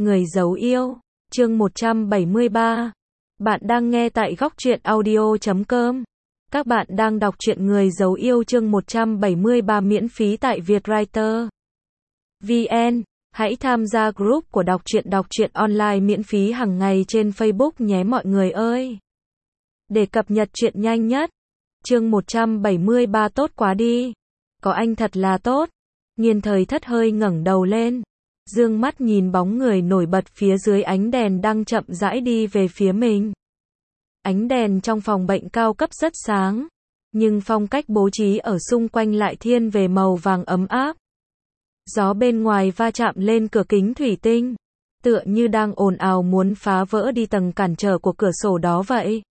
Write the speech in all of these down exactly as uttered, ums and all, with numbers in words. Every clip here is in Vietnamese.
Người giấu yêu, chương một trăm bảy mươi ba. Bạn đang nghe tại góc truyện audio chấm com. Các bạn đang đọc truyện Người giấu yêu chương một trăm bảy mươi ba miễn phí tại Vietwriter vê en. Hãy tham gia group của đọc truyện đọc truyện online miễn phí hàng ngày trên Facebook nhé mọi người ơi. Để cập nhật truyện nhanh nhất. Chương một trăm bảy mươi ba tốt quá đi. Có anh thật là tốt. Nghiên Thời Thất hơi ngẩng đầu lên, dương mắt nhìn bóng người nổi bật phía dưới ánh đèn đang chậm rãi đi về phía mình. Ánh đèn trong phòng bệnh cao cấp rất sáng, nhưng phong cách bố trí ở xung quanh lại thiên về màu vàng ấm áp. Gió bên ngoài va chạm lên cửa kính thủy tinh, tựa như đang ồn ào muốn phá vỡ đi tầng cản trở của cửa sổ đó vậy.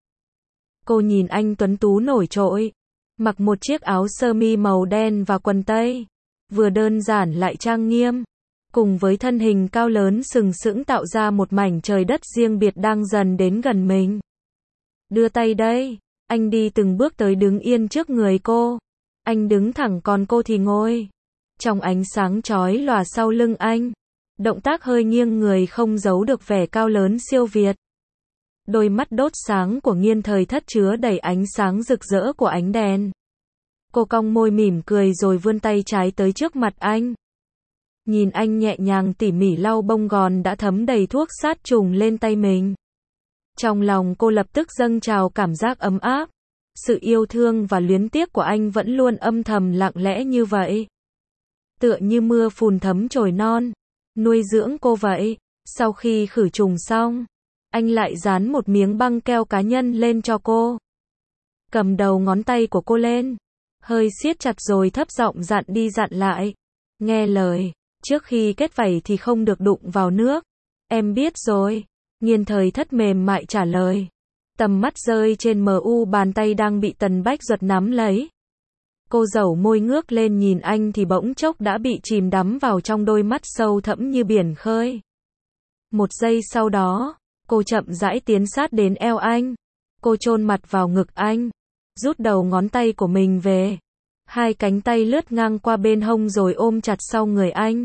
Cô nhìn anh tuấn tú nổi trội, mặc một chiếc áo sơ mi màu đen và quần tây, vừa đơn giản lại trang nghiêm, cùng với thân hình cao lớn sừng sững tạo ra một mảnh trời đất riêng biệt đang dần đến gần mình. Đưa tay đây, anh đi từng bước tới đứng yên trước người cô. Anh đứng thẳng còn cô thì ngồi. Trong ánh sáng chói lòa sau lưng anh, động tác hơi nghiêng người không giấu được vẻ cao lớn siêu việt. Đôi mắt đốt sáng của Nghiên Thời Thất chứa đầy ánh sáng rực rỡ của ánh đèn. Cô cong môi mỉm cười rồi vươn tay trái tới trước mặt anh. Nhìn anh nhẹ nhàng tỉ mỉ lau bông gòn đã thấm đầy thuốc sát trùng lên tay mình. Trong lòng cô lập tức dâng trào cảm giác ấm áp. Sự yêu thương và luyến tiếc của anh vẫn luôn âm thầm lặng lẽ như vậy. Tựa như mưa phùn thấm chồi non, nuôi dưỡng cô vậy. Sau khi khử trùng xong, anh lại dán một miếng băng keo cá nhân lên cho cô. Cầm đầu ngón tay của cô lên, hơi siết chặt rồi thấp giọng dặn đi dặn lại. Nghe lời, trước khi kết vảy thì không được đụng vào nước. Em biết rồi. Nghiên Thời Thất mềm mại trả lời. Tầm mắt rơi trên mờ u bàn tay đang bị Tần Bách Duật nắm lấy. Cô dẩu môi ngước lên nhìn anh thì bỗng chốc đã bị chìm đắm vào trong đôi mắt sâu thẫm như biển khơi. Một giây sau đó, cô chậm rãi tiến sát đến eo anh. Cô chôn mặt vào ngực anh, rút đầu ngón tay của mình về. Hai cánh tay lướt ngang qua bên hông rồi ôm chặt sau người anh.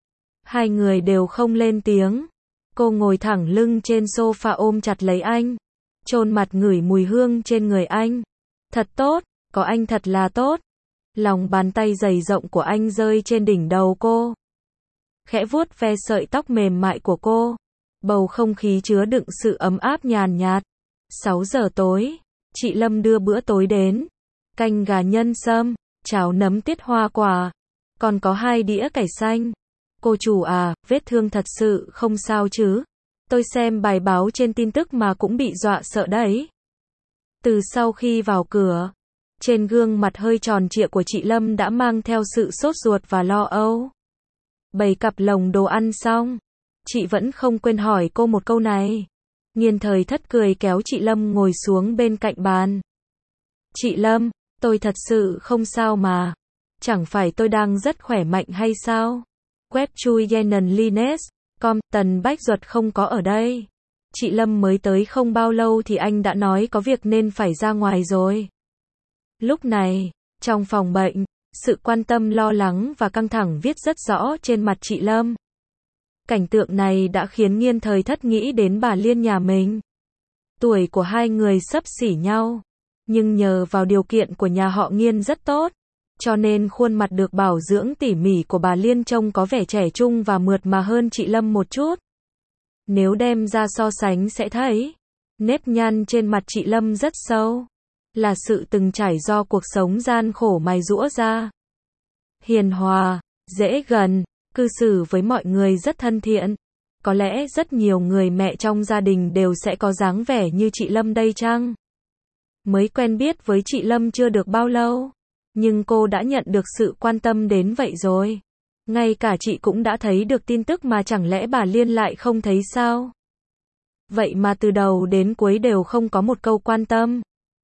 Hai người đều không lên tiếng. Cô ngồi thẳng lưng trên sofa ôm chặt lấy anh, chôn mặt ngửi mùi hương trên người anh. Thật tốt, có anh thật là tốt. Lòng bàn tay dày rộng của anh rơi trên đỉnh đầu cô, khẽ vuốt ve sợi tóc mềm mại của cô. Bầu không khí chứa đựng sự ấm áp nhàn nhạt. sáu giờ tối, chị Lâm đưa bữa tối đến. Canh gà nhân sâm, cháo nấm tiết hoa quả, còn có hai đĩa cải xanh. Cô chủ à, vết thương thật sự không sao chứ? Tôi xem bài báo trên tin tức mà cũng bị dọa sợ đấy. Từ sau khi vào cửa, trên gương mặt hơi tròn trịa của chị Lâm đã mang theo sự sốt ruột và lo âu. Bày cặp lồng đồ ăn xong, chị vẫn không quên hỏi cô một câu này. Nghiên Thời Thất cười kéo chị Lâm ngồi xuống bên cạnh bàn. Chị Lâm, tôi thật sự không sao mà. Chẳng phải tôi đang rất khỏe mạnh hay sao? Web chui Yenan Lines, com, Tần Bách Duật không có ở đây. Chị Lâm mới tới không bao lâu thì anh đã nói có việc nên phải ra ngoài rồi. Lúc này, trong phòng bệnh, sự quan tâm lo lắng và căng thẳng viết rất rõ trên mặt chị Lâm. Cảnh tượng này đã khiến Nghiên Thời Thất nghĩ đến bà Liên nhà mình. Tuổi của hai người xấp xỉ nhau, nhưng nhờ vào điều kiện của nhà họ Nghiên rất tốt, cho nên khuôn mặt được bảo dưỡng tỉ mỉ của bà Liên trông có vẻ trẻ trung và mượt mà hơn chị Lâm một chút. Nếu đem ra so sánh sẽ thấy, nếp nhăn trên mặt chị Lâm rất sâu, là sự từng trải do cuộc sống gian khổ mài giũa ra. Hiền hòa, dễ gần, cư xử với mọi người rất thân thiện. Có lẽ rất nhiều người mẹ trong gia đình đều sẽ có dáng vẻ như chị Lâm đây chăng? Mới quen biết với chị Lâm chưa được bao lâu, nhưng cô đã nhận được sự quan tâm đến vậy rồi. Ngay cả chị cũng đã thấy được tin tức mà chẳng lẽ bà Liên lại không thấy sao? Vậy mà từ đầu đến cuối đều không có một câu quan tâm.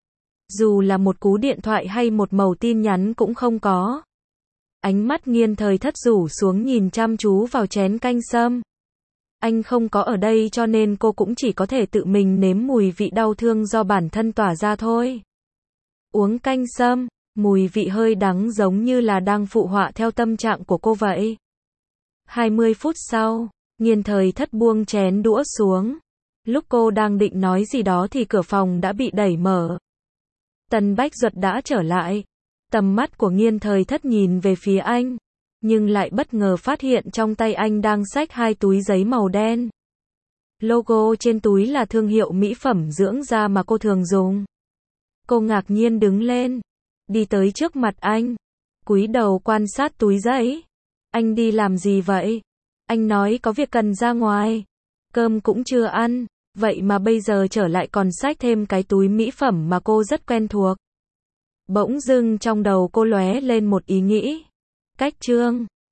Dù là một cú điện thoại hay một mẩu tin nhắn cũng không có. Ánh mắt Nghiên Thời Thất rủ xuống nhìn chăm chú vào chén canh sâm. Anh không có ở đây cho nên cô cũng chỉ có thể tự mình nếm mùi vị đau thương do bản thân tỏa ra thôi. Uống canh sâm, mùi vị hơi đắng giống như là đang phụ họa theo tâm trạng của cô vậy. hai mươi phút sau, Nghiên Thời Thất buông chén đũa xuống. Lúc cô đang định nói gì đó thì cửa phòng đã bị đẩy mở. Tần Bách Duật đã trở lại. Tầm mắt của Nghiên Thời Thất nhìn về phía anh, nhưng lại bất ngờ phát hiện trong tay anh đang xách hai túi giấy màu đen. Logo trên túi là thương hiệu mỹ phẩm dưỡng da mà cô thường dùng. Cô ngạc nhiên đứng lên, đi tới trước mặt anh, cúi đầu quan sát túi giấy. Anh đi làm gì vậy? Anh nói có việc cần ra ngoài. Cơm cũng chưa ăn, vậy mà bây giờ trở lại còn xách thêm cái túi mỹ phẩm mà cô rất quen thuộc. Bỗng dưng trong đầu cô lóe lên một ý nghĩ. Cách Trương